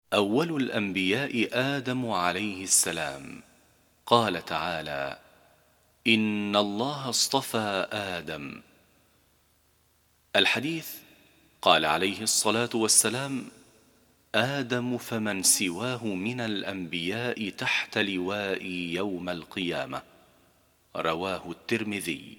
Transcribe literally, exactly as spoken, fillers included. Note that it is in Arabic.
أول الأنبياء آدم عليه السلام. قال تعالى: إن الله اصطفى آدم. الحديث: قال عليه الصلاة والسلام: آدم فمن سواه من الأنبياء تحت لوائي يوم القيامة. رواه الترمذي.